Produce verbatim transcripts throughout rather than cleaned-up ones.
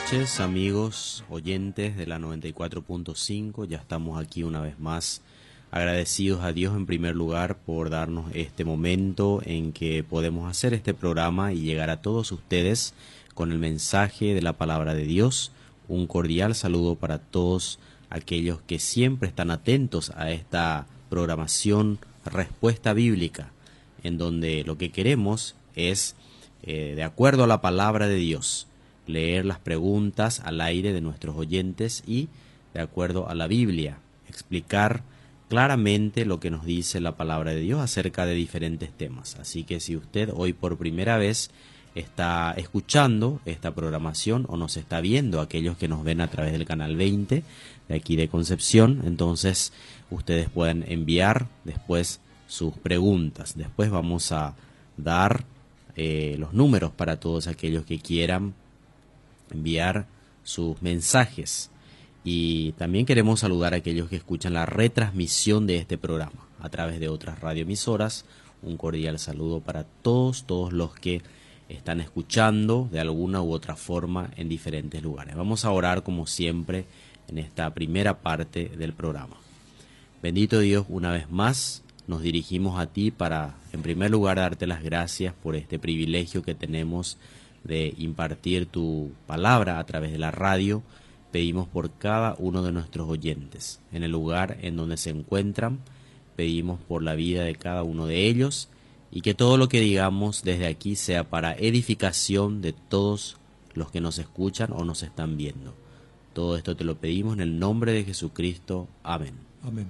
noches, amigos oyentes de la noventa y cuatro punto cinco. Ya estamos aquí una vez más, agradecidos a Dios en primer lugar por darnos este momento en que podemos hacer este programa y llegar a todos ustedes con el mensaje de la palabra de Dios. Un cordial saludo para todos aquellos que siempre están atentos a esta programación Respuesta Bíblica, en donde lo que queremos es, eh, de acuerdo a la palabra de Dios, leer las preguntas al aire de nuestros oyentes y, de acuerdo a la Biblia, explicar claramente lo que nos dice la palabra de Dios acerca de diferentes temas. Así que si usted hoy por primera vez está escuchando esta programación o nos está viendo, aquellos que nos ven a través del canal veinte de aquí de Concepción, entonces ustedes pueden enviar después sus preguntas. Después vamos a dar eh, los números para todos aquellos que quieran enviar sus mensajes. Y también queremos saludar a aquellos que escuchan la retransmisión de este programa a través de otras radioemisoras. Un cordial saludo para todos, todos los que están escuchando de alguna u otra forma en diferentes lugares. Vamos a orar como siempre en esta primera parte del programa. Bendito Dios, una vez más nos dirigimos a ti para, en primer lugar, darte las gracias por este privilegio que tenemos de impartir tu palabra a través de la radio. Pedimos por cada uno de nuestros oyentes, en el lugar en donde se encuentran, pedimos por la vida de cada uno de ellos, y que todo lo que digamos desde aquí sea para edificación de todos los que nos escuchan o nos están viendo. Todo esto te lo pedimos en el nombre de Jesucristo. Amén. Amén.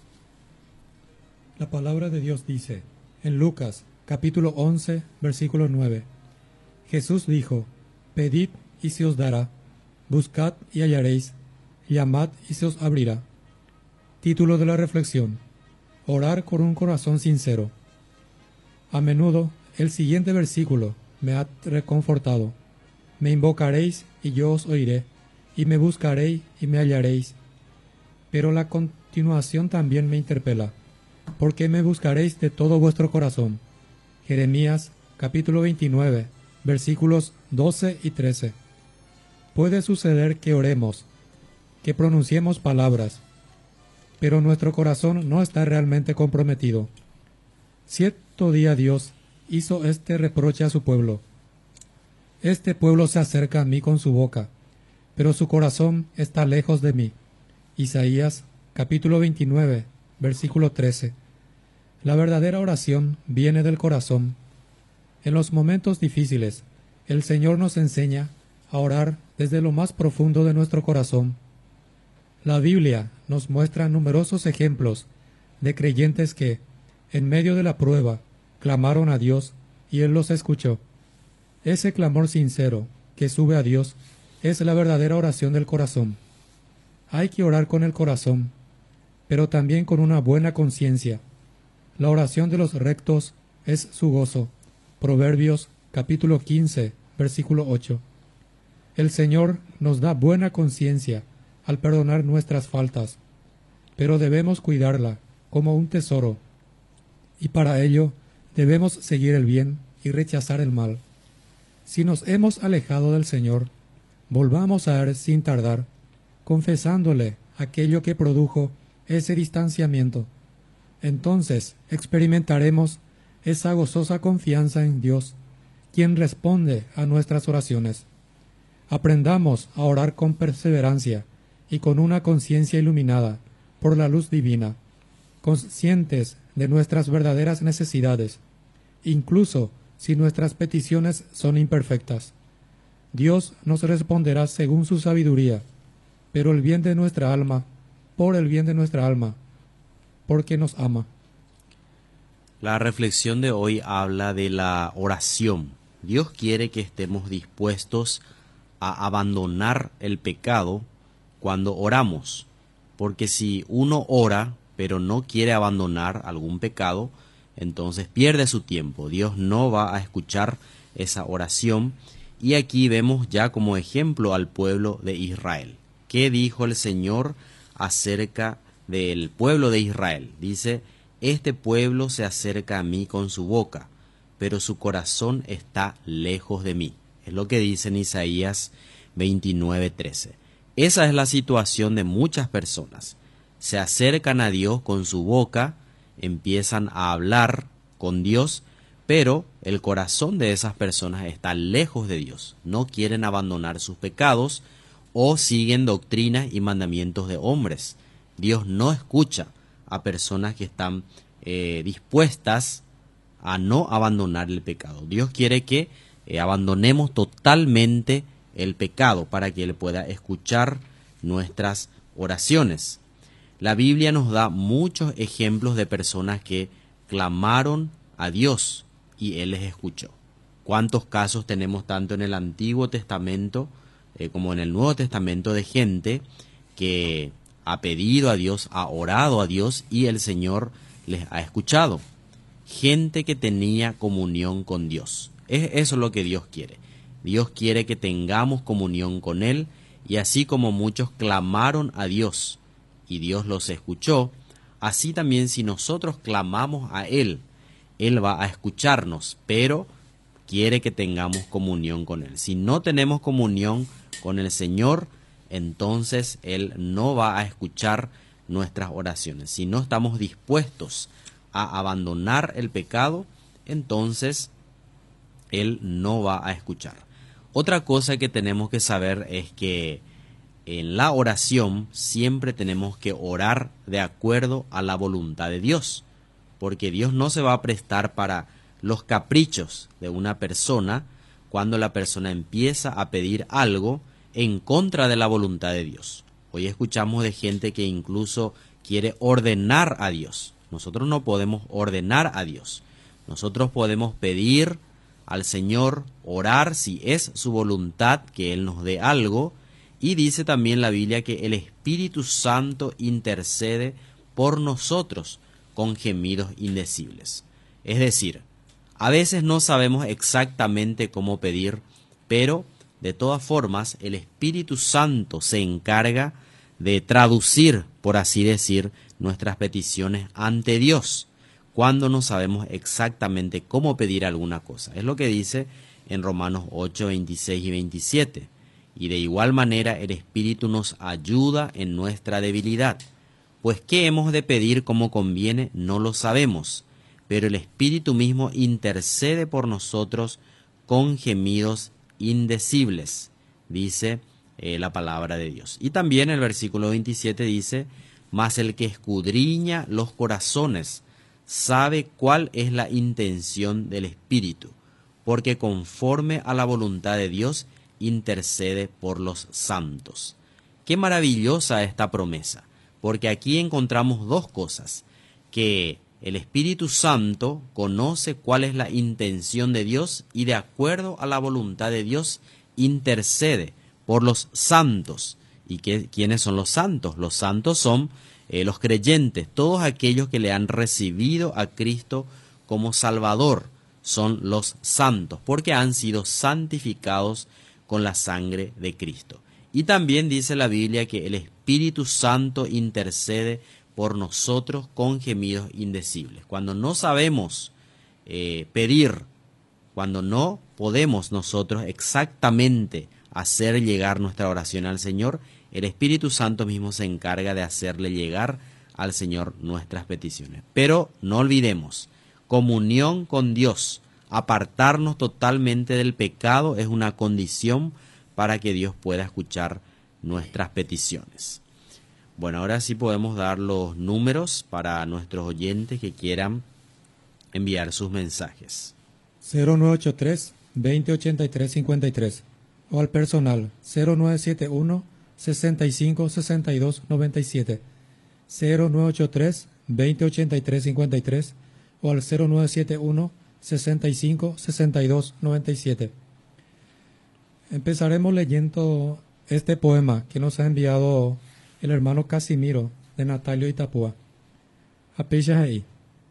La palabra de Dios dice, en Lucas, capítulo once, versículo nueve, Jesús dijo, pedid y se os dará, buscad y hallaréis, llamad y se os abrirá. Título de la reflexión, orar con un corazón sincero. A menudo el siguiente versículo me ha reconfortado. Me invocaréis y yo os oiré, y me buscaréis y me hallaréis. Pero la continuación también me interpela. ¿Por qué me buscaréis de todo vuestro corazón? Jeremías capítulo veintinueve, versículos doce y trece. Puede suceder que oremos, que pronunciemos palabras, pero nuestro corazón no está realmente comprometido. Cierto día Dios hizo este reproche a su pueblo. Este pueblo se acerca a mí con su boca, pero su corazón está lejos de mí. Isaías capítulo veintinueve, versículo trece. La verdadera oración viene del corazón. En los momentos difíciles, el Señor nos enseña a orar desde lo más profundo de nuestro corazón. La Biblia nos muestra numerosos ejemplos de creyentes que, en medio de la prueba, clamaron a Dios y Él los escuchó. Ese clamor sincero que sube a Dios es la verdadera oración del corazón. Hay que orar con el corazón, pero también con una buena conciencia. La oración de los rectos es su gozo. Proverbios capítulo quince, versículo ocho. El Señor nos da buena conciencia al perdonar nuestras faltas, pero debemos cuidarla como un tesoro, y para ello debemos seguir el bien y rechazar el mal. Si nos hemos alejado del Señor, volvamos a Él sin tardar, confesándole aquello que produjo ese distanciamiento. Entonces experimentaremos esa gozosa confianza en Dios, quien responde a nuestras oraciones. Aprendamos a orar con perseverancia y con una conciencia iluminada por la luz divina, conscientes de nuestras verdaderas necesidades, incluso si nuestras peticiones son imperfectas. Dios nos responderá según su sabiduría, pero el bien de nuestra alma, por el bien de nuestra alma, porque nos ama. La reflexión de hoy habla de la oración. Dios quiere que estemos dispuestos a abandonar el pecado cuando oramos, porque si uno ora pero no quiere abandonar algún pecado, entonces pierde su tiempo. Dios no va a escuchar esa oración. Y aquí vemos ya como ejemplo al pueblo de Israel. ¿Qué dijo el Señor acerca del pueblo de Israel? Dice, este pueblo se acerca a mí con su boca, pero su corazón está lejos de mí. Es lo que dice en Isaías veintinueve trece. Esa es la situación de muchas personas. Se acercan a Dios con su boca, empiezan a hablar con Dios, pero el corazón de esas personas está lejos de Dios. No quieren abandonar sus pecados o siguen doctrinas y mandamientos de hombres. Dios no escucha a personas que están eh, dispuestas a no abandonar el pecado. Dios quiere que eh, abandonemos totalmente el pecado para que Él pueda escuchar nuestras oraciones. La Biblia nos da muchos ejemplos de personas que clamaron a Dios y Él les escuchó. ¿Cuántos casos tenemos tanto en el Antiguo Testamento eh, como en el Nuevo Testamento de gente que ha pedido a Dios, ha orado a Dios y el Señor les ha escuchado? Gente que tenía comunión con Dios. Es eso lo que Dios quiere. Dios quiere que tengamos comunión con Él, y así como muchos clamaron a Dios y Dios los escuchó, así también si nosotros clamamos a Él, Él va a escucharnos, pero quiere que tengamos comunión con Él. Si no tenemos comunión con el Señor, entonces Él no va a escuchar nuestras oraciones. Si no estamos dispuestos a abandonar el pecado, entonces Él no va a escuchar. Otra cosa que tenemos que saber es que en la oración siempre tenemos que orar de acuerdo a la voluntad de Dios, porque Dios no se va a prestar para los caprichos de una persona cuando la persona empieza a pedir algo en contra de la voluntad de Dios. Hoy escuchamos de gente que incluso quiere ordenar a Dios. Nosotros no podemos ordenar a Dios. Nosotros podemos pedir al Señor, orar si es su voluntad que Él nos dé algo, y dice también la Biblia que el Espíritu Santo intercede por nosotros con gemidos indecibles. Es decir, a veces no sabemos exactamente cómo pedir, pero de todas formas el Espíritu Santo se encarga de traducir, por así decir, nuestras peticiones ante Dios cuando no sabemos exactamente cómo pedir alguna cosa. Es lo que dice en Romanos ocho, veintiséis y veintisiete. Y de igual manera el Espíritu nos ayuda en nuestra debilidad. Pues qué hemos de pedir como conviene, no lo sabemos, pero el Espíritu mismo intercede por nosotros con gemidos indecibles, dice eh, la palabra de Dios. Y también el versículo veintisiete dice, mas el que escudriña los corazones sabe cuál es la intención del Espíritu, porque conforme a la voluntad de Dios intercede por los santos. Qué maravillosa esta promesa, porque aquí encontramos dos cosas: que el Espíritu Santo conoce cuál es la intención de Dios y de acuerdo a la voluntad de Dios intercede por los santos. ¿Y qué, quiénes son los santos? Los santos son eh, los creyentes, todos aquellos que le han recibido a Cristo como Salvador, son los santos, porque han sido santificados con la sangre de Cristo. Y también dice la Biblia que el Espíritu Santo intercede por nosotros con gemidos indecibles. Cuando no sabemos eh, pedir, cuando no podemos nosotros exactamente hacer llegar nuestra oración al Señor, el Espíritu Santo mismo se encarga de hacerle llegar al Señor nuestras peticiones. Pero no olvidemos, comunión con Dios, apartarnos totalmente del pecado es una condición para que Dios pueda escuchar nuestras peticiones. Bueno, ahora sí podemos dar los números para nuestros oyentes que quieran enviar sus mensajes. cero nueve ocho tres, veinte ochenta y tres cincuenta y tres o al personal cero nueve siete uno, sesenta y cinco, sesenta y dos, noventa y siete, cero nueve ocho tres, veinte ochenta y tres cincuenta y tres o al cero nueve siete uno, sesenta y cinco, sesenta y dos, noventa y siete. Empezaremos leyendo este poema que nos ha enviado el hermano Casimiro de Natalio Itapúa. Apecha ahí.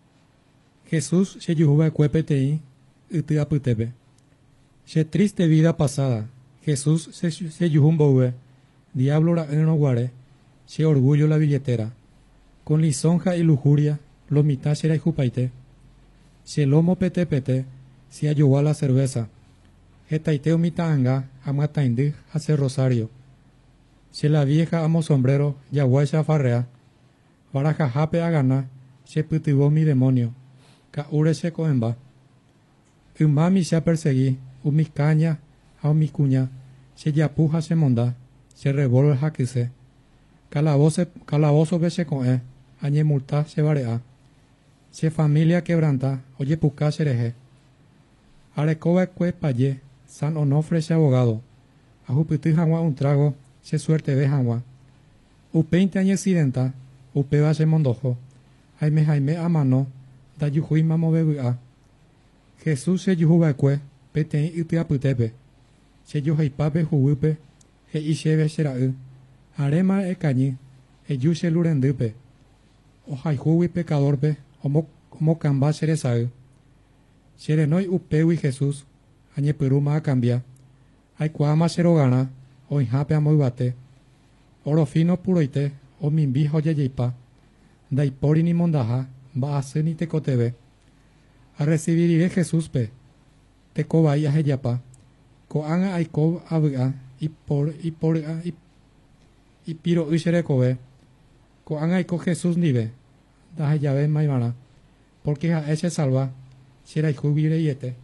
Jesús se yujuba cuepetei itiaputepe. Se triste vida pasada. Jesús se se yujumboue. Diablo la enoguare. Se orgullo la billetera. Con lisonja y lujuria, lo mitashera y jupaite. Se lomo pete pete, se ayuva la cerveza. Hetaiteo mitaanga amataindí hace rosario. Si la vieja amo sombrero, yaguaya farrea. Barajajape agana, se putibó mi demonio. Caure se coemba. Umami se perseguí, umis caña, a umis cuña, se yapuja se monda, se revolve jaquise. Calabozo, calabozo ve se coe, añe multa se barea. Se familia quebranta, oye puca sereje. Arecoba cue paye, San Onofre se abogado. Ajupiti jangua un trago, se suerte ve jangua. Upeinte añe accidenta, upeba se mondojo. Jaime jaime a mano, da yuhui mamo bebua. Jesús se yuhubaque, pete itia putepe. Se yuhaipape jugupe, e ishebe serau. Arema e cañi, e yuse lurendupe. O jaihui pecadorpe, omo, omo camba seresau. Serenoi upewi Jesús, añe peruma a cambia. Ay cuama serogana, o inhape amoibate. Oro fino puroite, o mimbi joyeyeipa. Daipori ni mondaja, va a ser ni te cotebe. A recibiré Jesús pe. Te cobai a heyapa. Coanga ay co abua, y por, y por, y, y piro usere cobe. Coanga ay co Jesús nive. Da llave maimana. Porque a ese salva. Será y jubile yete.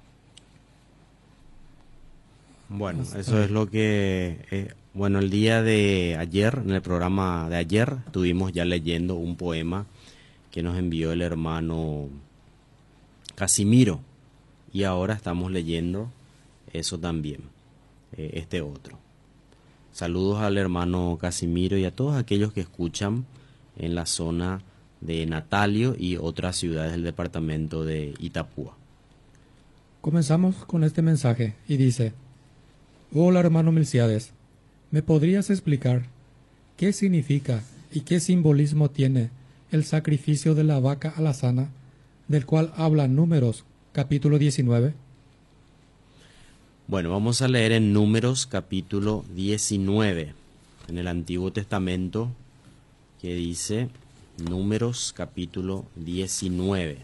Bueno, eso es lo que... Eh, bueno, el día de ayer, en el programa de ayer, estuvimos ya leyendo un poema que nos envió el hermano Casimiro. Y ahora estamos leyendo eso también, eh, este otro. Saludos al hermano Casimiro y a todos aquellos que escuchan en la zona de Natalio y otras ciudades del departamento de Itapúa. Comenzamos con este mensaje y dice: Hola hermano Milciades, ¿me podrías explicar qué significa y qué simbolismo tiene el sacrificio de la vaca alazana, del cual habla Números capítulo diecinueve? Bueno, vamos a leer en Números capítulo diecinueve, en el Antiguo Testamento, que dice Números capítulo diecinueve.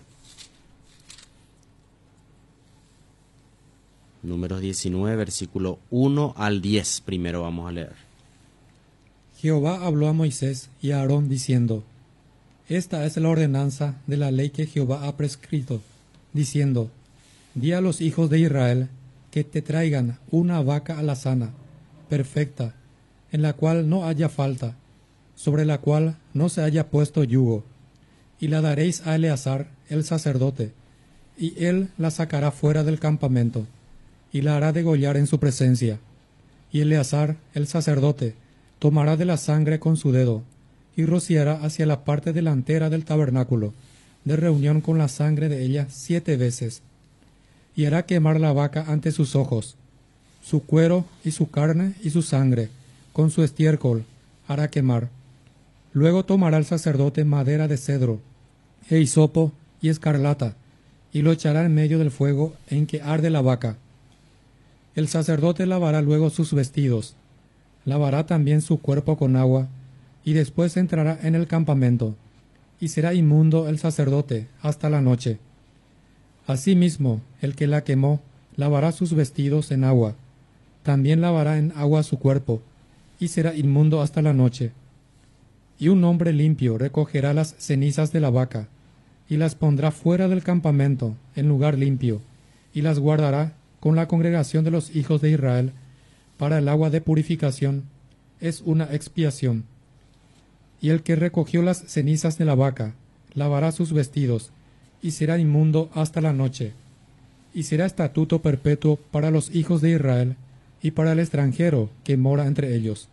Números diecinueve, versículo uno al diez, primero vamos a leer. Jehová habló a Moisés y a Aarón diciendo: Esta es la ordenanza de la ley que Jehová ha prescrito, diciendo: Di a los hijos de Israel que te traigan una vaca alazana, perfecta, en la cual no haya falta, sobre la cual no se haya puesto yugo, y la daréis a Eleazar el sacerdote, y él la sacará fuera del campamento, y la hará degollar en su presencia. Y Eleazar el sacerdote tomará de la sangre con su dedo, y rociará hacia la parte delantera del tabernáculo, de reunión con la sangre de ella siete veces, y hará quemar la vaca ante sus ojos, su cuero y su carne y su sangre, con su estiércol hará quemar. Luego tomará el sacerdote madera de cedro, e hisopo y escarlata, y lo echará en medio del fuego en que arde la vaca. El sacerdote lavará luego sus vestidos, lavará también su cuerpo con agua, y después entrará en el campamento, y será inmundo el sacerdote hasta la noche. Asimismo, el que la quemó lavará sus vestidos en agua, también lavará en agua su cuerpo, y será inmundo hasta la noche. Y un hombre limpio recogerá las cenizas de la vaca, y las pondrá fuera del campamento, en lugar limpio, y las guardará con la congregación de los hijos de Israel, para el agua de purificación, es una expiación. Y el que recogió las cenizas de la vaca, lavará sus vestidos, y será inmundo hasta la noche, y será estatuto perpetuo para los hijos de Israel, y para el extranjero que mora entre ellos.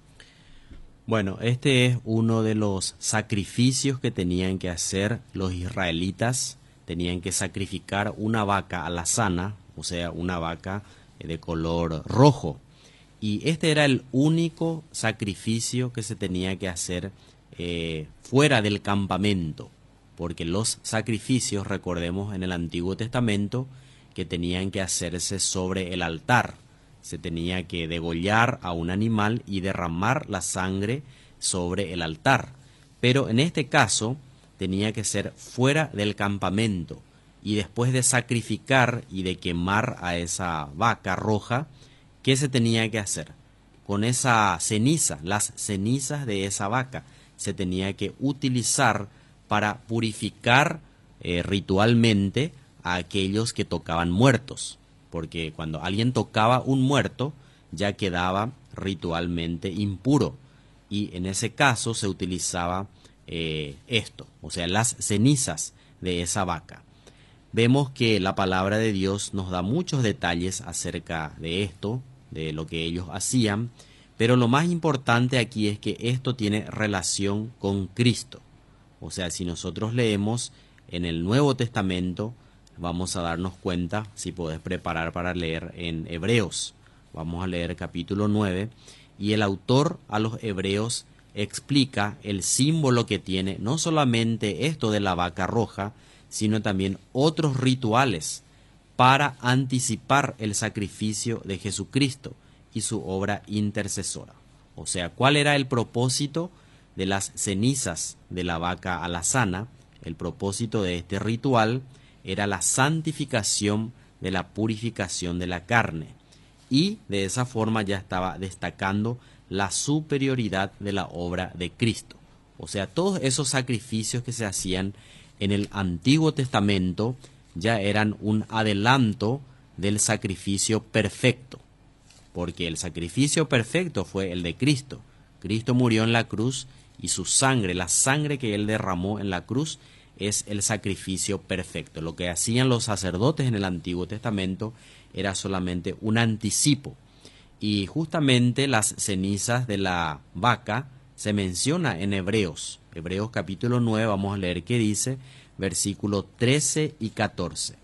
Bueno, este es uno de los sacrificios que tenían que hacer los israelitas. Tenían que sacrificar una vaca alazana, o sea, una vaca de color rojo. Y este era el único sacrificio que se tenía que hacer eh, fuera del campamento, porque los sacrificios, recordemos en el Antiguo Testamento, que tenían que hacerse sobre el altar. Se tenía que degollar a un animal y derramar la sangre sobre el altar. Pero en este caso tenía que ser fuera del campamento. y después de sacrificar y de quemar a esa vaca roja, ¿qué se tenía que hacer? Con esa ceniza, las cenizas de esa vaca, se tenía que utilizar para purificar eh, ritualmente a aquellos que tocaban muertos, porque cuando alguien tocaba un muerto ya quedaba ritualmente impuro, y en ese caso se utilizaba eh, esto, o sea, las cenizas de esa vaca. Vemos que la palabra de Dios nos da muchos detalles acerca de esto, de lo que ellos hacían, pero lo más importante aquí es que esto tiene relación con Cristo. O sea, si nosotros leemos en el Nuevo Testamento, vamos a darnos cuenta, si podés preparar para leer en Hebreos. Vamos a leer capítulo nueve, y el autor a los Hebreos explica el símbolo que tiene no solamente esto de la vaca roja, sino también otros rituales para anticipar el sacrificio de Jesucristo y su obra intercesora. O sea, ¿cuál era el propósito de las cenizas de la vaca alazana? El propósito de este ritual era la santificación de la purificación de la carne, y de esa forma ya estaba destacando la superioridad de la obra de Cristo. O sea, todos esos sacrificios que se hacían en el Antiguo Testamento ya eran un adelanto del sacrificio perfecto, porque el sacrificio perfecto fue el de Cristo. Cristo murió en la cruz y su sangre, la sangre que él derramó en la cruz, es el sacrificio perfecto. Lo que hacían los sacerdotes en el Antiguo Testamento era solamente un anticipo, y justamente las cenizas de la vaca se menciona en Hebreos. Hebreos capítulo nueve, vamos a leer qué dice, versículos trece y catorce.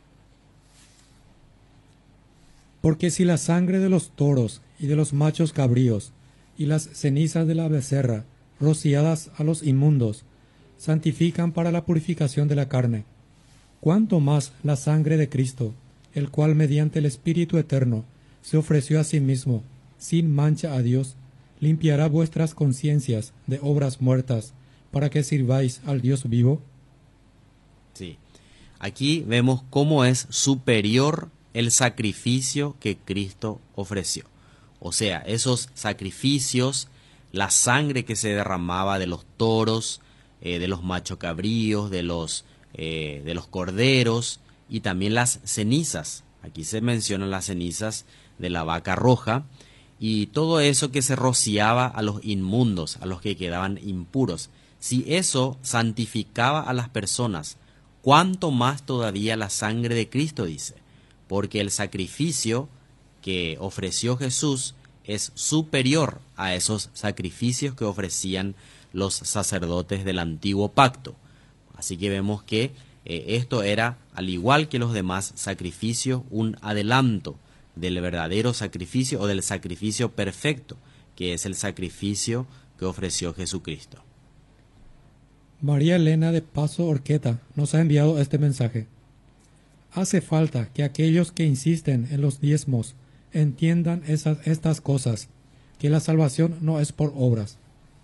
Porque si la sangre de los toros y de los machos cabríos y las cenizas de la becerra, rociadas a los inmundos, santifican para la purificación de la carne, cuánto más la sangre de Cristo, el cual mediante el Espíritu Eterno se ofreció a sí mismo, sin mancha a Dios, limpiará vuestras conciencias de obras muertas, para que sirváis al Dios vivo. Sí, aquí vemos cómo es superior el sacrificio que Cristo ofreció. O sea, esos sacrificios, la sangre que se derramaba de los toros, eh, de los machos cabríos, de los, eh, de los corderos, y también las cenizas. Aquí se mencionan las cenizas de la vaca roja, y todo eso que se rociaba a los inmundos, a los que quedaban impuros. Si eso santificaba a las personas, ¿cuánto más todavía la sangre de Cristo? Dice, porque el sacrificio que ofreció Jesús es superior a esos sacrificios que ofrecían los sacerdotes del antiguo pacto. Así que vemos que eh, esto era, al igual que los demás sacrificios, un adelanto del verdadero sacrificio o del sacrificio perfecto, que es el sacrificio que ofreció Jesucristo. María Elena de Paso Orqueta nos ha enviado este mensaje. Hace falta que aquellos que insisten en los diezmos entiendan esas, estas cosas, que la salvación no es por obras.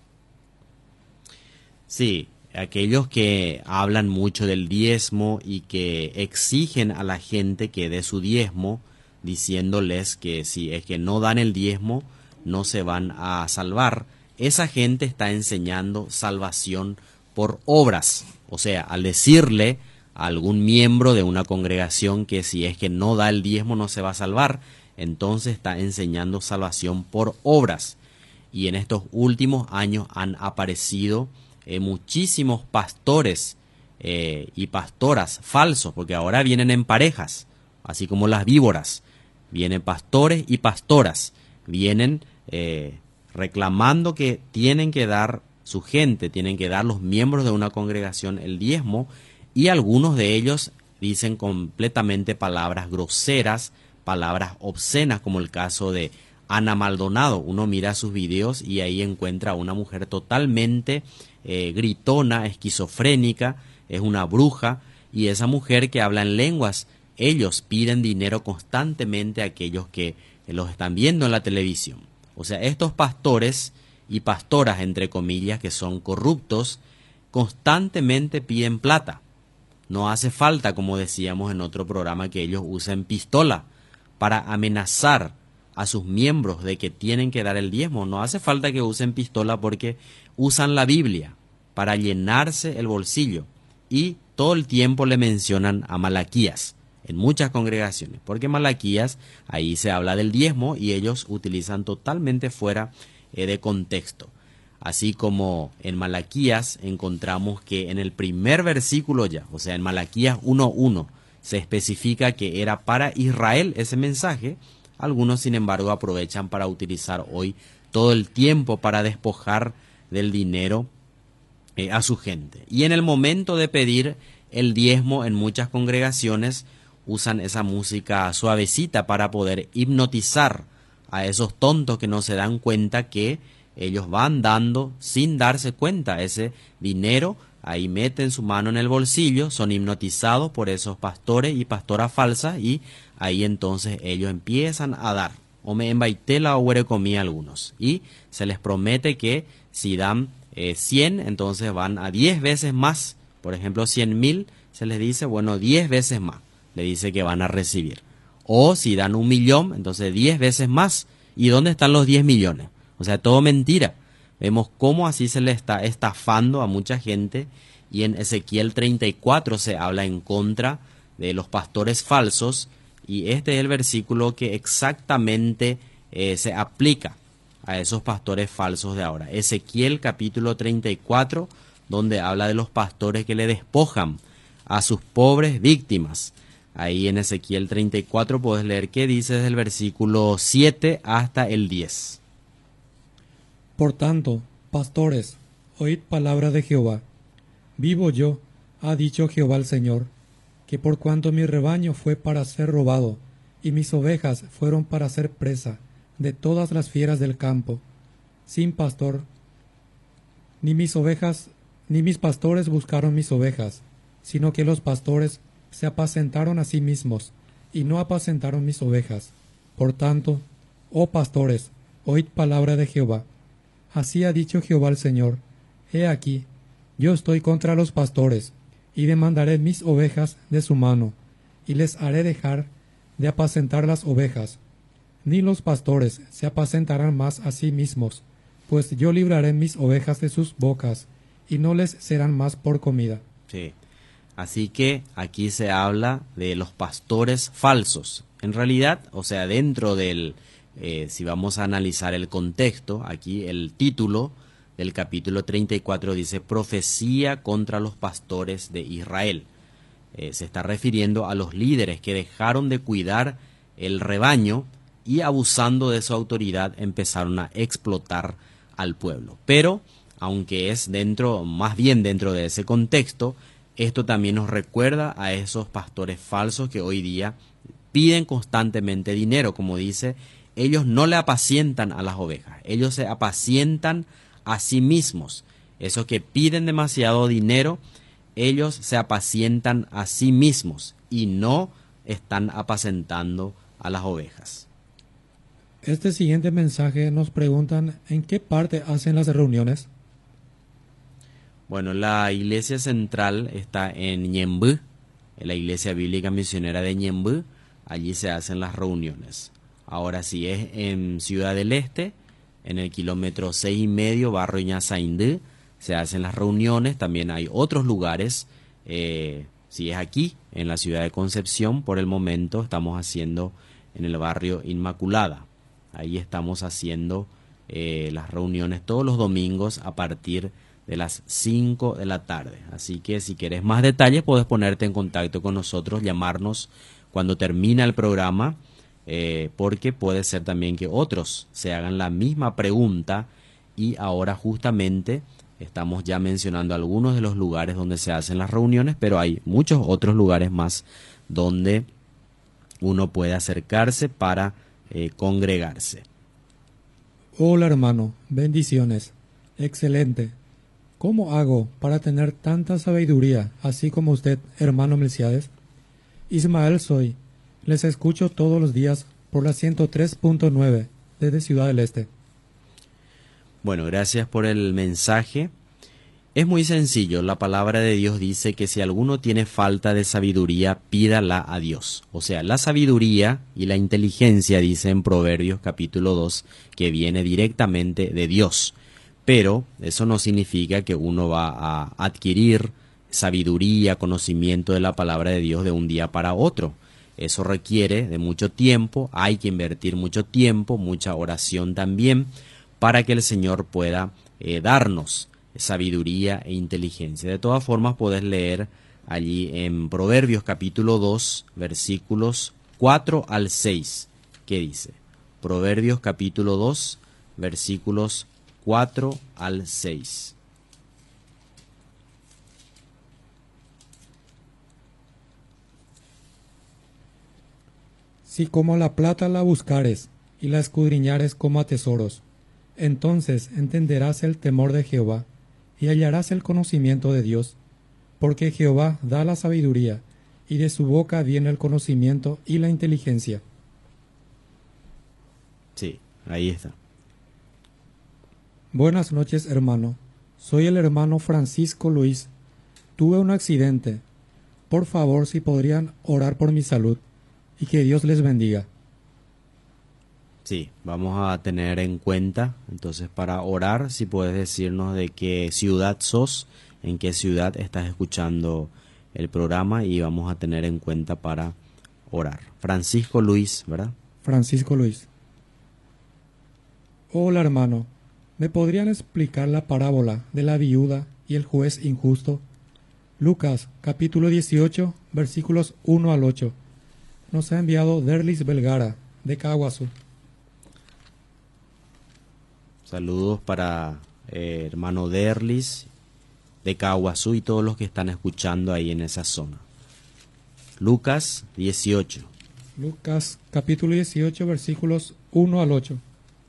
Sí, aquellos que hablan mucho del diezmo y que exigen a la gente que dé su diezmo, diciéndoles que si es que no dan el diezmo, no se van a salvar. Esa gente está enseñando salvación por obras. O sea, al decirle a algún miembro de una congregación que si es que no da el diezmo no se va a salvar, entonces está enseñando salvación por obras. Y en estos últimos años han aparecido eh, muchísimos pastores eh, y pastoras falsos, porque ahora vienen en parejas, así como las víboras. Vienen pastores y pastoras, vienen eh, reclamando que tienen que dar su gente, tienen que dar los miembros de una congregación el diezmo, y algunos de ellos dicen completamente palabras groseras, palabras obscenas, como el caso de Ana Maldonado. Uno mira sus videos y ahí encuentra a una mujer totalmente eh, gritona, esquizofrénica, es una bruja, y esa mujer que habla en lenguas. Ellos piden dinero constantemente a aquellos que los están viendo en la televisión. O sea, estos pastores y pastoras, entre comillas, que son corruptos, constantemente piden plata. No hace falta, como decíamos en otro programa, que ellos usen pistola para amenazar a sus miembros de que tienen que dar el diezmo. No hace falta que usen pistola porque usan la Biblia para llenarse el bolsillo. Y todo el tiempo le mencionan a Malaquías en muchas congregaciones, porque Malaquías, ahí se habla del diezmo y ellos utilizan totalmente fuera eh, de contexto. Así como en Malaquías encontramos que en el primer versículo ya, o sea en Malaquías uno uno, se especifica que era para Israel ese mensaje. Algunos sin embargo aprovechan para utilizar hoy todo el tiempo para despojar del dinero eh, a su gente. Y en el momento de pedir el diezmo en muchas congregaciones usan esa música suavecita para poder hipnotizar a esos tontos que no se dan cuenta que ellos van dando sin darse cuenta ese dinero. Ahí meten su mano en el bolsillo, son hipnotizados por esos pastores y pastoras falsas y ahí entonces ellos empiezan a dar. O me embaitela o huere comía algunos. Y se les promete que si dan eh, cien, entonces van a diez veces más. Por ejemplo, cien mil, se les dice, bueno, diez veces más. Le dice que van a recibir. O si dan un millón, entonces diez veces más. ¿Y dónde están los diez millones? O sea, todo mentira. Vemos cómo así se le está estafando a mucha gente. Y en Ezequiel treinta y cuatro se habla en contra de los pastores falsos. Y este es el versículo que exactamente eh, se aplica a esos pastores falsos de ahora. Ezequiel capítulo treinta y cuatro, donde habla de los pastores que le despojan a sus pobres víctimas. Ahí en Ezequiel treinta y cuatro puedes leer qué dice desde el versículo siete hasta el diez. Por tanto, pastores, oíd palabra de Jehová. Vivo yo, ha dicho Jehová el Señor, que por cuanto mi rebaño fue para ser robado, y mis ovejas fueron para ser presa de todas las fieras del campo, sin pastor, ni mis ovejas, ni mis pastores buscaron mis ovejas, sino que los pastores se apacentaron a sí mismos, y no apacentaron mis ovejas. Por tanto, oh pastores, oíd palabra de Jehová. Así ha dicho Jehová el Señor, he aquí, yo estoy contra los pastores, y demandaré mis ovejas de su mano, y les haré dejar de apacentar las ovejas. Ni los pastores se apacentarán más a sí mismos, pues yo libraré mis ovejas de sus bocas, y no les serán más por comida. Sí. Así que aquí se habla de los pastores falsos. En realidad, o sea, dentro del, eh, si vamos a analizar el contexto, aquí el título del capítulo treinta y cuatro dice profecía contra los pastores de Israel. Eh, se está refiriendo a los líderes que dejaron de cuidar el rebaño y abusando de su autoridad empezaron a explotar al pueblo. Pero, aunque es dentro, más bien dentro de ese contexto, esto también nos recuerda a esos pastores falsos que hoy día piden constantemente dinero. Como dice, ellos no le apacientan a las ovejas, ellos se apacientan a sí mismos. Esos que piden demasiado dinero, ellos se apacientan a sí mismos y no están apacentando a las ovejas. Este siguiente mensaje nos preguntan en qué parte hacen las reuniones. Bueno, la iglesia central está en Ñemby, en la iglesia bíblica misionera de Ñemby. Allí se hacen las reuniones. Ahora, si es en Ciudad del Este, en el kilómetro seis y medio, barrio Ñazaindú, se hacen las reuniones. También hay otros lugares. Eh, si es aquí, en la ciudad de Concepción, por el momento estamos haciendo en el barrio Inmaculada. Ahí estamos haciendo eh, las reuniones todos los domingos a partir de de las cinco de la tarde. Así que si quieres más detalles puedes ponerte en contacto con nosotros, llamarnos cuando termina el programa, eh, porque puede ser también que otros se hagan la misma pregunta y ahora justamente estamos ya mencionando algunos de los lugares donde se hacen las reuniones, pero hay muchos otros lugares más donde uno puede acercarse para eh, congregarse. Hola hermano, bendiciones. Excelente. ¿Cómo hago para tener tanta sabiduría, así como usted, hermano Melciades? Ismael soy. Les escucho todos los días por la ciento tres punto nueve desde Ciudad del Este. Bueno, gracias por el mensaje. Es muy sencillo, la palabra de Dios dice que si alguno tiene falta de sabiduría, pídala a Dios. O sea, la sabiduría y la inteligencia, dice en Proverbios capítulo dos, que viene directamente de Dios. Pero eso no significa que uno va a adquirir sabiduría, conocimiento de la palabra de Dios de un día para otro. Eso requiere de mucho tiempo, hay que invertir mucho tiempo, mucha oración también, para que el Señor pueda eh, darnos sabiduría e inteligencia. De todas formas, podés leer allí en Proverbios capítulo dos, versículos cuatro al seis, ¿qué dice? Proverbios capítulo dos, versículos cuatro al seis. Si como la plata la buscares, y la escudriñares como a tesoros, entonces entenderás el temor de Jehová, y hallarás el conocimiento de Dios, porque Jehová da la sabiduría, y de su boca viene el conocimiento y la inteligencia. Sí, ahí está. Buenas noches, hermano. Soy el hermano Francisco Luis. Tuve un accidente. Por favor, si podrían orar por mi salud, y que Dios les bendiga. Sí, vamos a tener en cuenta, entonces para orar, si puedes decirnos de qué ciudad sos, en qué ciudad estás escuchando el programa y vamos a tener en cuenta para orar. Francisco Luis, ¿verdad? Francisco Luis. Hola, hermano. ¿Me podrían explicar la parábola de la viuda y el juez injusto? Lucas, capítulo dieciocho, versículos uno al ocho. Nos ha enviado Derlis Belgara, de Caguazú. Saludos para eh, hermano Derlis de Caguazú y todos los que están escuchando ahí en esa zona. Lucas dieciocho. Lucas capítulo dieciocho versículos uno al ocho.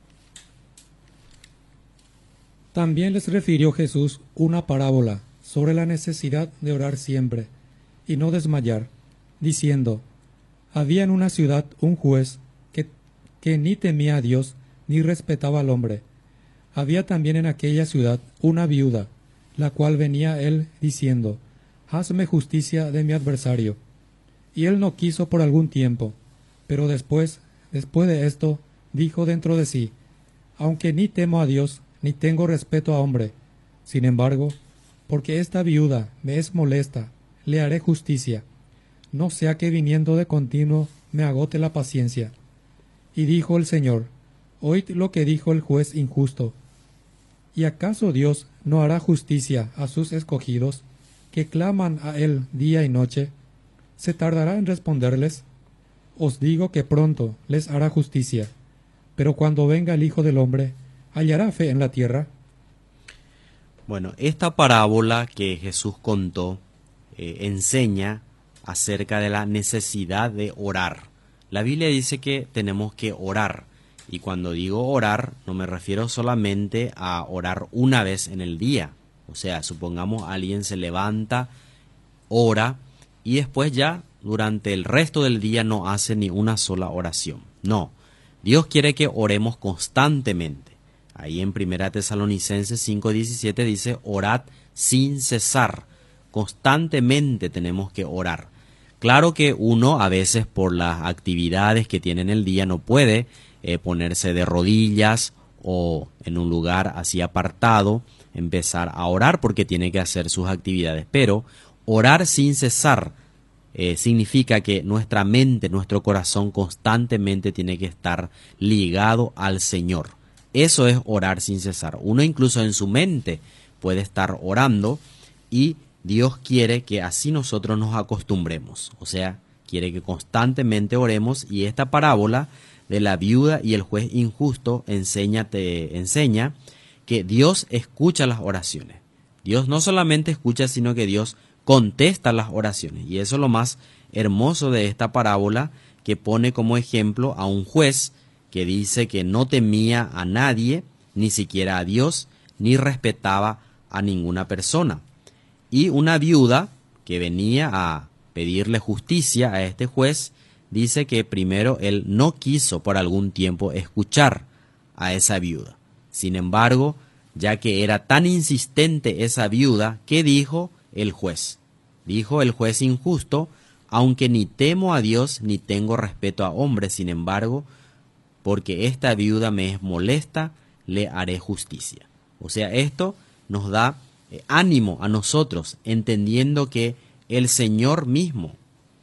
También les refirió Jesús una parábola sobre la necesidad de orar siempre y no desmayar, diciendo: había en una ciudad un juez que, que ni temía a Dios ni respetaba al hombre. Había también en aquella ciudad una viuda, la cual venía a él diciendo: hazme justicia de mi adversario. Y él no quiso por algún tiempo, pero después, después de esto, dijo dentro de sí: aunque ni temo a Dios, ni tengo respeto a hombre, sin embargo, porque esta viuda me es molesta, le haré justicia, no sea que viniendo de continuo me agote la paciencia. Y dijo el Señor: oíd lo que dijo el juez injusto. ¿Y acaso Dios no hará justicia a sus escogidos, que claman a Él día y noche? ¿Se tardará en responderles? Os digo que pronto les hará justicia. Pero cuando venga el Hijo del Hombre, ¿hallará fe en la tierra? Bueno, esta parábola que Jesús contó eh, enseña acerca de la necesidad de orar. La Biblia dice que tenemos que orar. Y cuando digo orar, no me refiero solamente a orar una vez en el día. O sea, supongamos alguien se levanta, ora, y después ya durante el resto del día no hace ni una sola oración. No, Dios quiere que oremos constantemente. Ahí en Primera Tesalonicenses cinco diecisiete dice: orad sin cesar. Constantemente tenemos que orar. Claro que uno a veces por las actividades que tiene en el día no puede eh, ponerse de rodillas o en un lugar así apartado, empezar a orar porque tiene que hacer sus actividades. Pero orar sin cesar eh, significa que nuestra mente, nuestro corazón constantemente tiene que estar ligado al Señor. Eso es orar sin cesar. Uno incluso en su mente puede estar orando y Dios quiere que así nosotros nos acostumbremos. O sea, quiere que constantemente oremos, y esta parábola de la viuda y el juez injusto enseña, te enseña que Dios escucha las oraciones. Dios no solamente escucha, sino que Dios contesta las oraciones. Y eso es lo más hermoso de esta parábola, que pone como ejemplo a un juez que dice que no temía a nadie, ni siquiera a Dios, ni respetaba a ninguna persona. Y una viuda que venía a pedirle justicia a este juez, dice que primero él no quiso por algún tiempo escuchar a esa viuda. Sin embargo, ya que era tan insistente esa viuda, ¿qué dijo el juez? Dijo el juez injusto: aunque ni temo a Dios ni tengo respeto a hombres, sin embargo, porque esta viuda me es molesta, le haré justicia. O sea, esto nos da eh, ánimo a nosotros, entendiendo que el Señor mismo,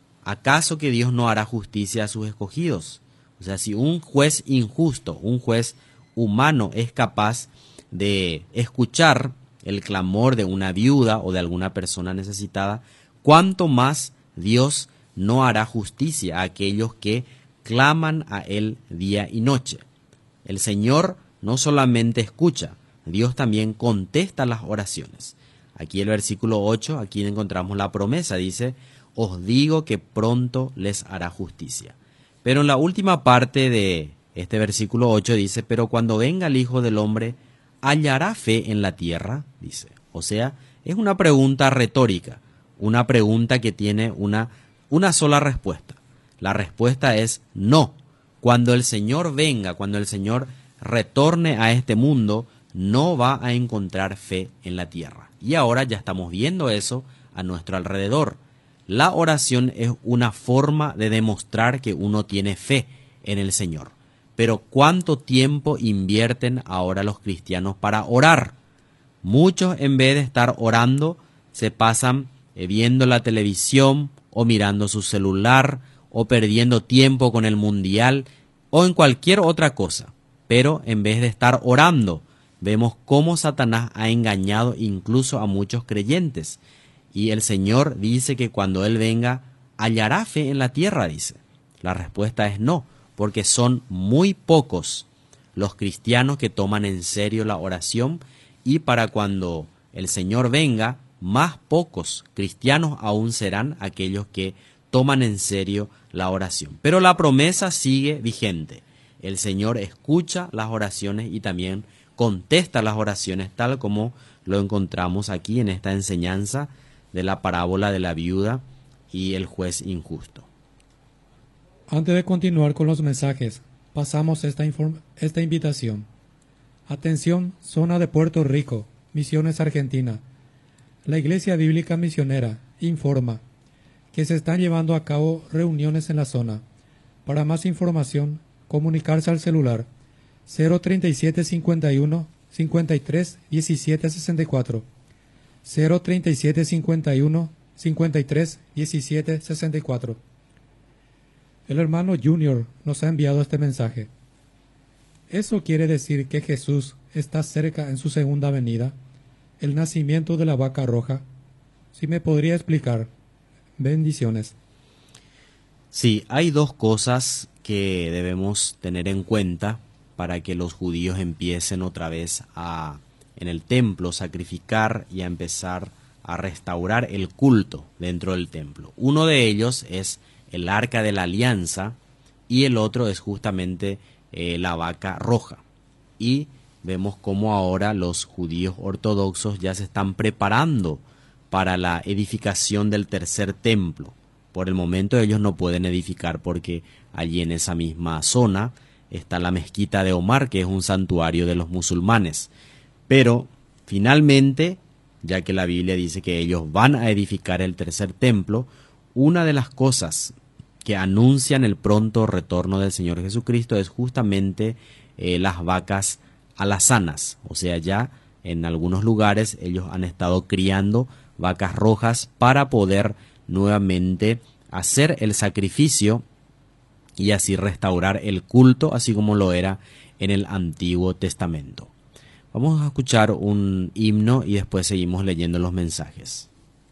¿acaso que Dios no hará justicia a sus escogidos? O sea, si un juez injusto, un juez humano es capaz de escuchar el clamor de una viuda o de alguna persona necesitada, ¿cuánto más Dios no hará justicia a aquellos que claman a Él día y noche? El Señor no solamente escucha, Dios también contesta las oraciones. Aquí el versículo ocho, aquí encontramos la promesa, dice: os digo que pronto les hará justicia. Pero en la última parte de este versículo ocho dice: pero cuando venga el Hijo del Hombre, ¿hallará fe en la tierra? Dice. O sea, es una pregunta retórica, una pregunta que tiene una, una sola respuesta. La respuesta es no. Cuando el Señor venga, cuando el Señor retorne a este mundo, no va a encontrar fe en la tierra. Y ahora ya estamos viendo eso a nuestro alrededor. La oración es una forma de demostrar que uno tiene fe en el Señor. Pero ¿cuánto tiempo invierten ahora los cristianos para orar? Muchos, en vez de estar orando, se pasan viendo la televisión o mirando su celular o perdiendo tiempo con el mundial o en cualquier otra cosa. Pero en vez de estar orando, vemos cómo Satanás ha engañado incluso a muchos creyentes. Y el Señor dice que cuando Él venga, hallará fe en la tierra, dice. La respuesta es no, porque son muy pocos los cristianos que toman en serio la oración, y para cuando el Señor venga, más pocos cristianos aún serán aquellos que toman en serio la oración. Pero la promesa sigue vigente. El Señor escucha las oraciones y también contesta las oraciones, tal como lo encontramos aquí en esta enseñanza de la parábola de la viuda y el juez injusto. Antes de continuar con los mensajes, pasamos esta, esta invitación. Atención, zona de Puerto Rico, Misiones Argentina. La Iglesia Bíblica Misionera informa que se están llevando a cabo reuniones en la zona. Para más información, comunicarse al celular cero treinta y siete cincuenta y uno cincuenta y tres diecisiete sesenta y cuatro, cero treinta y siete cincuenta y uno cincuenta y tres diecisiete sesenta y cuatro. El hermano Junior nos ha enviado este mensaje. ¿Eso quiere decir que Jesús está cerca en su segunda venida? El nacimiento de la vaca roja. Si me podría explicar. Bendiciones. Sí, hay dos cosas que debemos tener en cuenta para que los judíos empiecen otra vez a, en el templo, sacrificar y a empezar a restaurar el culto dentro del templo. Uno de ellos es el arca de la alianza y el otro es justamente eh, la vaca roja. Y vemos cómo ahora los judíos ortodoxos ya se están preparando para la edificación del tercer templo. Por el momento ellos no pueden edificar porque allí en esa misma zona está la mezquita de Omar, que es un santuario de los musulmanes. Pero finalmente, ya que la Biblia dice que ellos van a edificar el tercer templo, una de las cosas que anuncian el pronto retorno del Señor Jesucristo es justamente eh, las vacas alazanas. O sea, ya en algunos lugares ellos han estado criando vacas rojas para poder nuevamente hacer el sacrificio y así restaurar el culto, así como lo era en el Antiguo Testamento. Vamos a escuchar un himno y después seguimos leyendo los mensajes.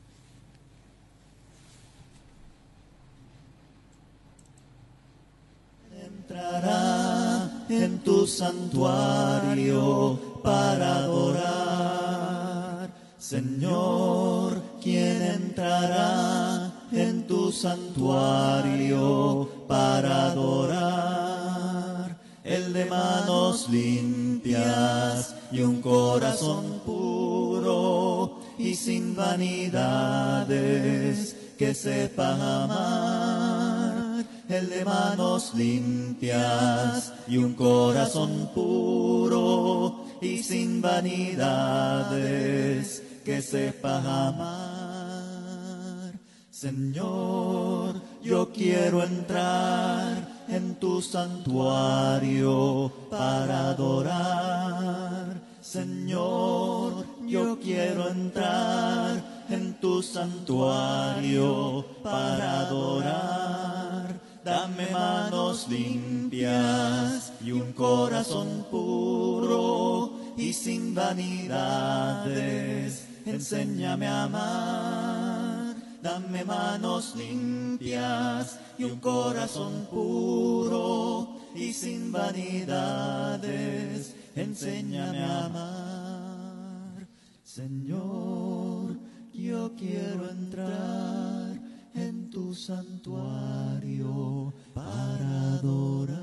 Entrará en tu santuario para adorar, Señor, ¿quién entrará en tu santuario para adorar? El de manos limpias y un corazón puro y sin vanidades, que sepa amar. El de manos limpias y un corazón puro y sin vanidades, que sepas amar. Señor, yo quiero entrar en tu santuario para adorar. Señor, yo quiero entrar en tu santuario para adorar. Dame manos limpias y un corazón puro y sin vanidades. Enséñame a amar. Dame manos limpias y un corazón puro y sin vanidades. Enséñame a amar. Señor, yo quiero entrar en tu santuario para adorar.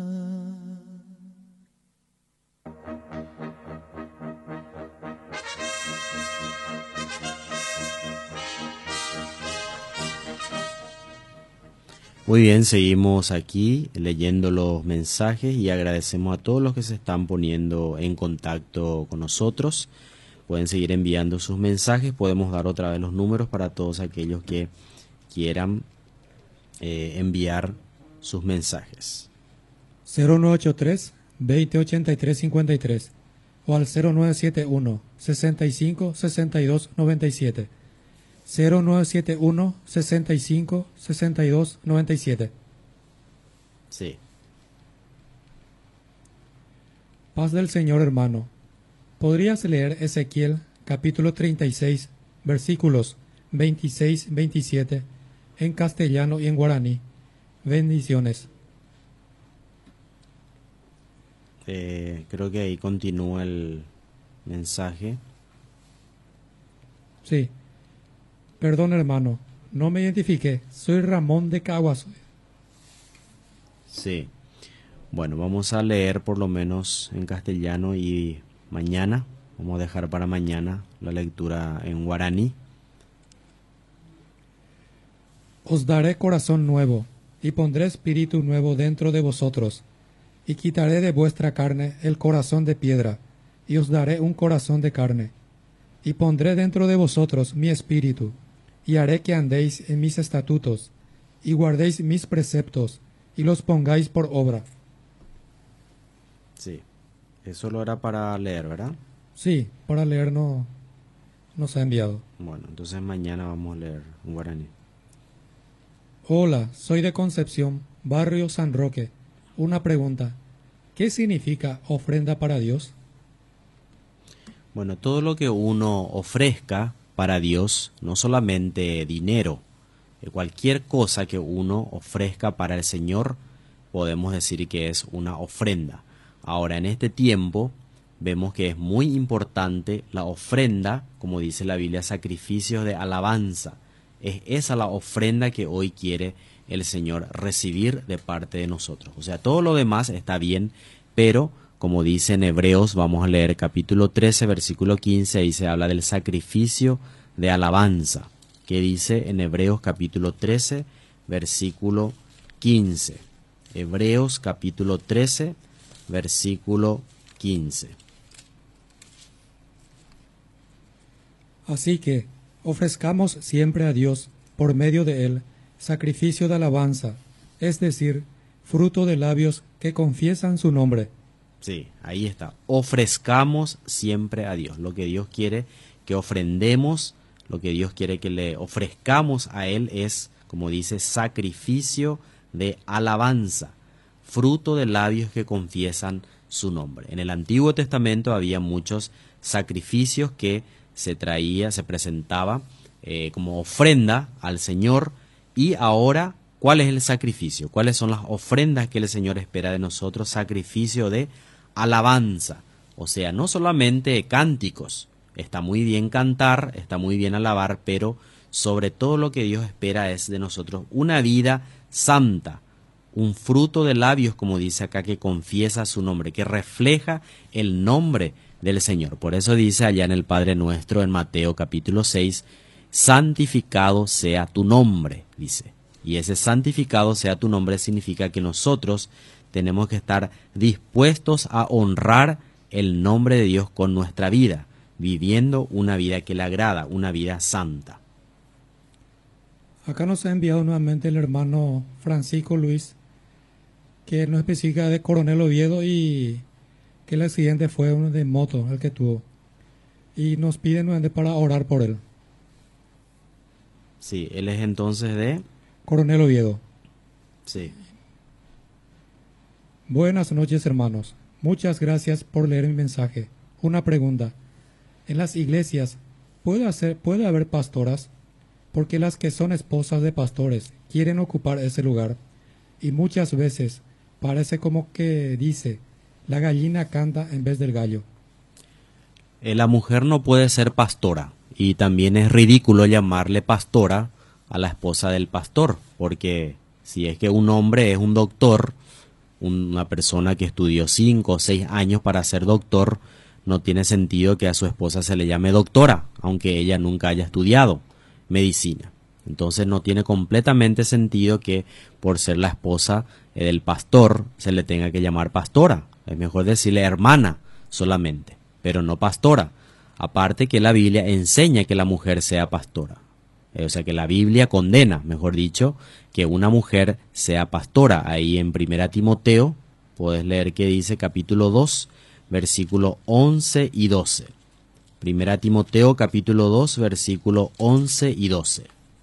Muy bien, seguimos aquí leyendo los mensajes y agradecemos a todos los que se están poniendo en contacto con nosotros. Pueden seguir enviando sus mensajes, podemos dar otra vez los números para todos aquellos que quieran eh, enviar sus mensajes. cero nueve ocho tres, veinte ochenta y tres cincuenta y tres o al cero nueve siete uno, sesenta y cinco, sesenta y dos noventa y siete. cero nueve siete uno, sesenta y cinco, sesenta y dos noventa y siete. Sí. Paz del Señor, hermano. ¿Podrías leer Ezequiel capítulo treinta y seis, versículos veintiséis veintisiete en castellano y en guaraní? Bendiciones. Eh, creo que ahí continúa el mensaje. Sí. Perdón, hermano, no me identifiqué. Soy Ramón de Caguas. Sí. Bueno, vamos a leer por lo menos en castellano y mañana, vamos a dejar para mañana la lectura en guaraní. Os daré corazón nuevo, y pondré espíritu nuevo dentro de vosotros, y quitaré de vuestra carne el corazón de piedra, y os daré un corazón de carne. Y pondré dentro de vosotros mi espíritu, y haré que andéis en mis estatutos, y guardéis mis preceptos, y los pongáis por obra. Sí, eso lo era para leer, ¿verdad? Sí, para leer no nos ha enviado. Bueno, entonces mañana vamos a leer en guaraní. Hola, soy de Concepción, barrio San Roque. Una pregunta, ¿qué significa ofrenda para Dios? Bueno, todo lo que uno ofrezca para Dios, no solamente dinero, cualquier cosa que uno ofrezca para el Señor, podemos decir que es una ofrenda. Ahora, en este tiempo, vemos que es muy importante la ofrenda, como dice la Biblia, sacrificios de alabanza. Es esa la ofrenda que hoy quiere el Señor recibir de parte de nosotros. O sea, todo lo demás está bien, pero como dice en Hebreos, vamos a leer capítulo trece, versículo quince, ahí se habla del sacrificio de alabanza. ¿Qué dice en Hebreos capítulo trece, versículo quince? Hebreos capítulo trece, versículo quince. Así que ofrezcamos siempre a Dios, por medio de Él, sacrificio de alabanza, es decir, fruto de labios que confiesan su nombre. Sí, ahí está. Ofrezcamos siempre a Dios. Lo que Dios quiere que ofrendemos, lo que Dios quiere que le ofrezcamos a Él es, como dice, sacrificio de alabanza, fruto de labios que confiesan su nombre. En el Antiguo Testamento había muchos sacrificios que se traía, se presentaba eh, como ofrenda al Señor. Y ahora, ¿cuál es el sacrificio? ¿Cuáles son las ofrendas que el Señor espera de nosotros? Sacrificio de alabanza. O sea, no solamente cánticos. Está muy bien cantar, está muy bien alabar, pero sobre todo lo que Dios espera es de nosotros una vida santa, un fruto de labios, como dice acá, que confiesa su nombre, que refleja el nombre del Señor. Por eso dice allá en el Padre Nuestro, en Mateo capítulo seis, santificado sea tu nombre, dice. Y ese santificado sea tu nombre significa que nosotros tenemos que estar dispuestos a honrar el nombre de Dios con nuestra vida, viviendo una vida que le agrada, una vida santa. Acá nos ha enviado nuevamente el hermano Francisco Luis, que nos especifica de Coronel Oviedo y que el accidente fue uno de moto el que tuvo. Y nos pide nuevamente para orar por él. Sí, él es entonces de... Coronel Oviedo. Sí. Buenas noches, hermanos. Muchas gracias por leer mi mensaje. Una pregunta. ¿En las iglesias puede, hacer, puede haber pastoras? Porque las que son esposas de pastores quieren ocupar ese lugar. Y muchas veces parece como que dice, la gallina canta en vez del gallo. Eh, La mujer no puede ser pastora. Y también es ridículo llamarle pastora a la esposa del pastor. Porque si es que un hombre es un doctor, una persona que estudió cinco o seis años para ser doctor, no tiene sentido que a su esposa se le llame doctora, aunque ella nunca haya estudiado medicina. Entonces no tiene completamente sentido que por ser la esposa eh, del pastor se le tenga que llamar pastora. Es mejor decirle hermana solamente, pero no pastora. Aparte que la Biblia enseña que la mujer sea pastora. Eh, o sea que la Biblia condena, mejor dicho, que una mujer sea pastora. Ahí en Primera Timoteo puedes leer que dice capítulo dos, versículo once y doce. Primera Timoteo capítulo dos, versículo once y doce.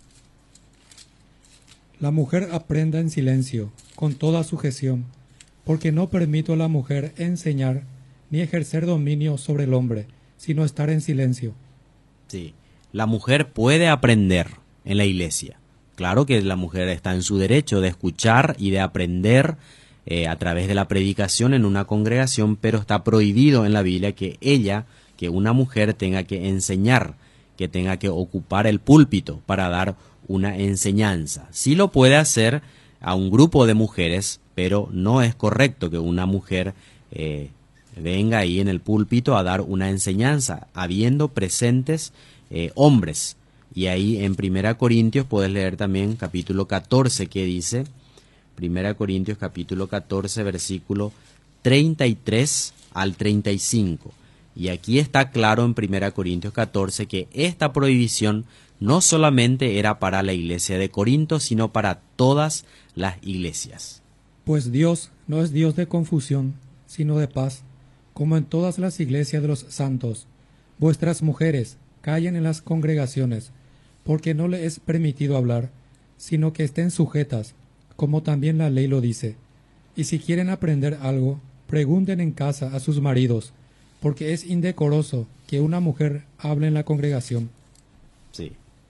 La mujer aprenda en silencio, con toda sujeción, porque no permito a la mujer enseñar ni ejercer dominio sobre el hombre, sino estar en silencio. Sí, la mujer puede aprender en la iglesia. Claro que la mujer está en su derecho de escuchar y de aprender eh, a través de la predicación en una congregación, pero está prohibido en la Biblia que ella, que una mujer tenga que enseñar, que tenga que ocupar el púlpito para dar una enseñanza. Sí lo puede hacer a un grupo de mujeres, pero no es correcto que una mujer eh, venga ahí en el púlpito a dar una enseñanza, habiendo presentes eh, hombres. Y ahí en Primera Corintios puedes leer también capítulo catorce que dice, Primera Corintios capítulo catorce versículo treinta y tres al treinta y cinco. Y aquí está claro en Primera Corintios catorce que esta prohibición no solamente era para la iglesia de Corinto, sino para todas las iglesias. Pues Dios no es Dios de confusión, sino de paz, como en todas las iglesias de los santos. Vuestras mujeres callen en las congregaciones, porque no le es permitido hablar, sino que estén sujetas, como también la ley lo dice. Y si quieren aprender algo, pregunten en casa a sus maridos, porque es indecoroso que una mujer hable en la congregación. Sí.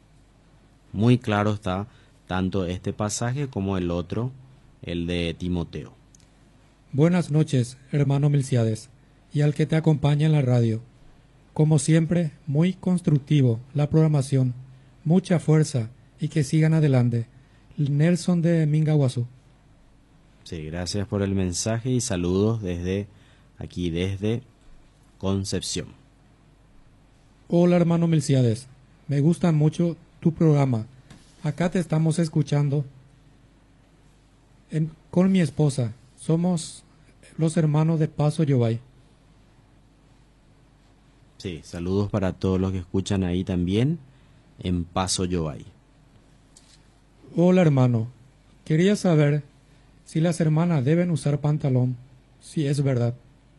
Muy claro está tanto este pasaje como el otro, el de Timoteo. Buenas noches, hermano Milciades, y al que te acompaña en la radio. Como siempre, muy constructivo la programación, mucha fuerza y que sigan adelante. Nelson de Mingaguazú. Sí, gracias por el mensaje y saludos desde aquí, desde Concepción. Hola, hermano Milciades, me gusta mucho tu programa. Acá te estamos escuchando en, con mi esposa. Somos los hermanos de Paso Yobay. Sí, saludos para todos los que escuchan ahí también en Paso Yobay. Hola, hermano. Quería saber si las hermanas deben usar pantalón, si es verdad.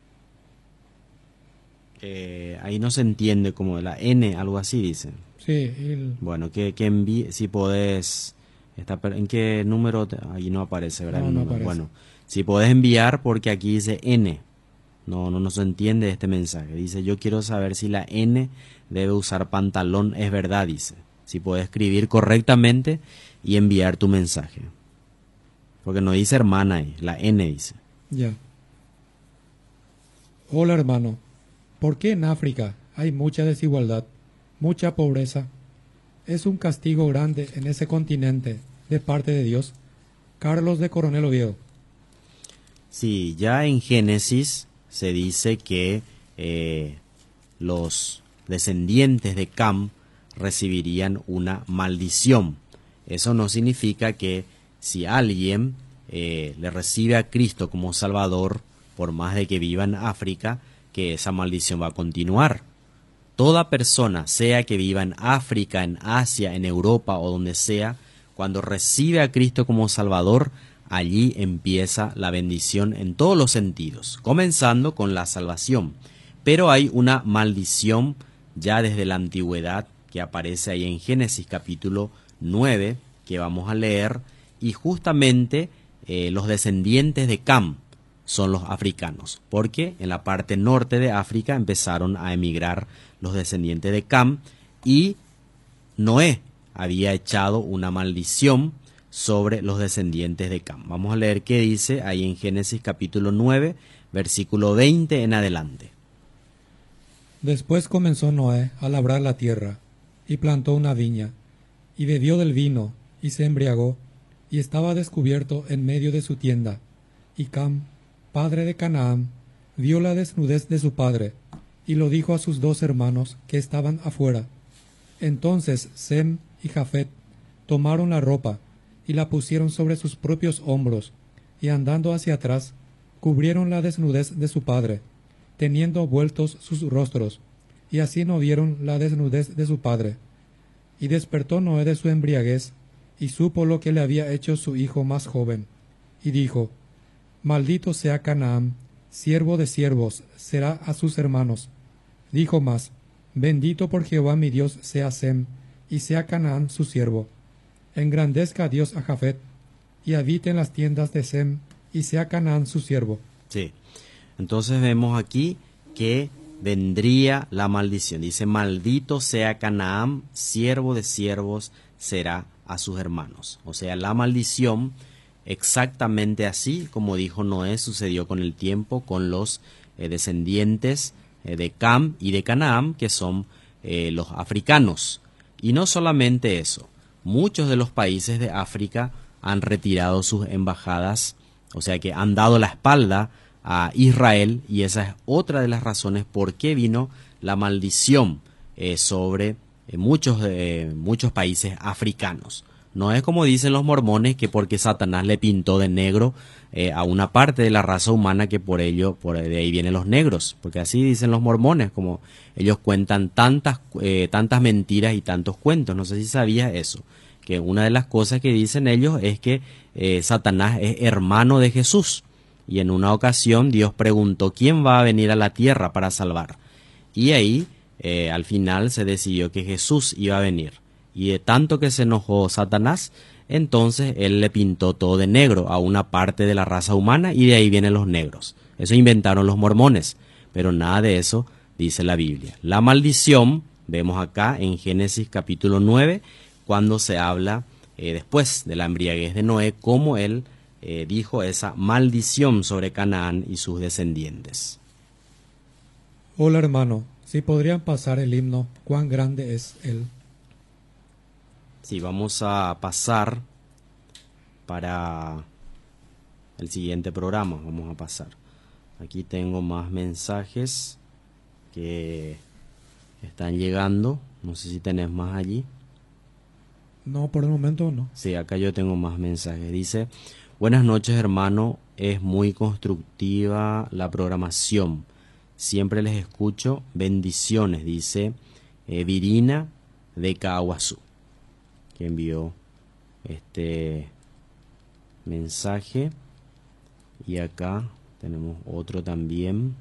Eh, ahí no se entiende como la N, algo así dicen. Sí. El... Bueno, que, que envíe, si podés, está, ¿en qué número? Te, ahí no aparece, ¿verdad? No, no aparece. Bueno, si podés enviar porque aquí dice N. No, no, no se entiende este mensaje. Dice, yo quiero saber si la N debe usar pantalón, es verdad, dice. Si podés escribir correctamente y enviar tu mensaje. Porque no dice hermana ahí, la N dice. Ya. Hola, hermano. ¿Por qué en África hay mucha desigualdad, mucha pobreza? Es un castigo grande en ese continente de parte de Dios. Carlos de Coronel Oviedo. Sí, ya en Génesis se dice que eh, los descendientes de Cam recibirían una maldición. Eso no significa que si alguien eh, le recibe a Cristo como Salvador, por más de que viva en África, que esa maldición va a continuar. Toda persona, sea que viva en África, en Asia, en Europa o donde sea, cuando recibe a Cristo como Salvador, allí empieza la bendición en todos los sentidos, comenzando con la salvación. Pero hay una maldición ya desde la antigüedad que aparece ahí en Génesis capítulo nueve, que vamos a leer, y justamente eh, los descendientes de Cam son los africanos, porque en la parte norte de África empezaron a emigrar los descendientes de Cam, y Noé había echado una maldición sobre los descendientes de Cam. Vamos a leer qué dice ahí en Génesis capítulo nueve, versículo veinte en adelante. Después comenzó Noé a labrar la tierra, y plantó una viña, y bebió del vino, y se embriagó, y estaba descubierto en medio de su tienda. Y Cam, padre de Canaán, vio la desnudez de su padre, y lo dijo a sus dos hermanos que estaban afuera. Entonces Sem y Jafet tomaron la ropa, y la pusieron sobre sus propios hombros, y andando hacia atrás, cubrieron la desnudez de su padre, teniendo vueltos sus rostros, y así no vieron la desnudez de su padre. Y despertó Noé de su embriaguez, y supo lo que le había hecho su hijo más joven, y dijo: Maldito sea Canaán, siervo de siervos será a sus hermanos. Dijo más: Bendito por Jehová mi Dios sea Sem, y sea Canaán su siervo. Engrandezca Dios a Jafet, y habite en las tiendas de Sem, y sea Canaán su siervo. Sí, entonces vemos aquí que vendría la maldición. Dice: maldito sea Canaán, siervo de siervos será a sus hermanos. O sea, la maldición, exactamente así como dijo Noé, sucedió con el tiempo, con los eh, descendientes eh, de Cam y de Canaán, que son eh, los africanos. Y no solamente eso, muchos de los países de África han retirado sus embajadas, o sea que han dado la espalda a Israel, y esa es otra de las razones por qué vino la maldición eh, sobre eh, muchos, eh, muchos países africanos. No es como dicen los mormones, que porque Satanás le pintó de negro eh, a una parte de la raza humana, que por ello, por de ahí vienen los negros, porque así dicen los mormones, como ellos cuentan tantas, eh, tantas mentiras y tantos cuentos. No sé si sabías eso, que una de las cosas que dicen ellos es que eh, Satanás es hermano de Jesús. Y en una ocasión Dios preguntó quién va a venir a la tierra para salvar. Y ahí eh, al final se decidió que Jesús iba a venir. Y de tanto que se enojó Satanás, entonces él le pintó todo de negro a una parte de la raza humana, y de ahí vienen los negros. Eso inventaron los mormones, pero nada de eso dice la Biblia. La maldición, vemos acá en Génesis capítulo nueve, cuando se habla eh, después de la embriaguez de Noé, cómo él Eh, dijo esa maldición sobre Canaán y sus descendientes. Hola hermano, si podrían pasar el himno, ¿cuán grande es él? Sí, vamos a pasar para el siguiente programa, vamos a pasar. Aquí tengo más mensajes que están llegando, no sé si tenés más allí. No, por el momento no. Sí, acá yo tengo más mensajes. Dice: buenas noches hermano, es muy constructiva la programación, siempre les escucho, bendiciones, dice eh, Virina de Caguazú, que envió este mensaje. Y acá tenemos otro también,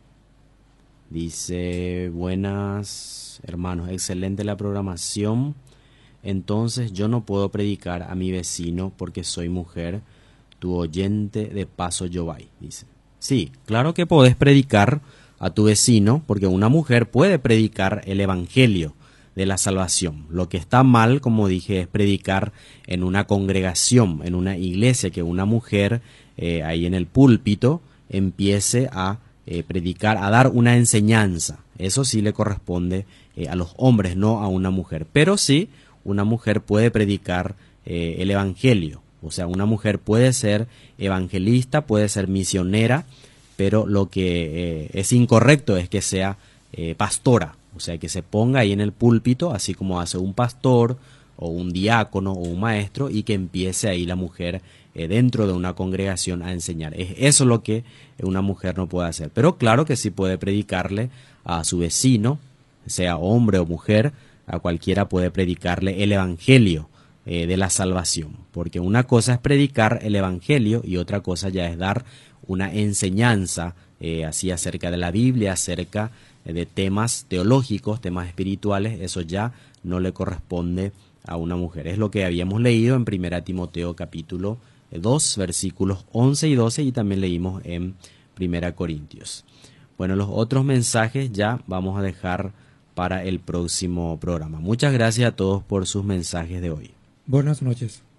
dice: buenas hermanos, excelente la programación, entonces yo no puedo predicar a mi vecino porque soy mujer, tu oyente de Paso Yobay, dice. Sí, claro que podés predicar a tu vecino, porque una mujer puede predicar el evangelio de la salvación. Lo que está mal, como dije, es predicar en una congregación, en una iglesia, que una mujer eh, ahí en el púlpito empiece a eh, predicar, a dar una enseñanza. Eso sí le corresponde eh, a los hombres, no a una mujer. Pero sí, una mujer puede predicar eh, el evangelio. O sea, una mujer puede ser evangelista, puede ser misionera, pero lo que eh, es incorrecto es que sea eh, pastora. O sea, que se ponga ahí en el púlpito, así como hace un pastor o un diácono o un maestro, y que empiece ahí la mujer eh, dentro de una congregación a enseñar. Es eso lo que una mujer no puede hacer. Pero claro que sí puede predicarle a su vecino, sea hombre o mujer, a cualquiera puede predicarle el evangelio eh, de la salvación. Porque una cosa es predicar el evangelio y otra cosa ya es dar una enseñanza eh, así acerca de la Biblia, acerca de temas teológicos, temas espirituales. Eso ya no le corresponde a una mujer. Es lo que habíamos leído en primera Timoteo capítulo dos, versículos once y doce, y también leímos en primera Corintios. Bueno, los otros mensajes ya vamos a dejar para el próximo programa. Muchas gracias a todos por sus mensajes de hoy. Buenas noches.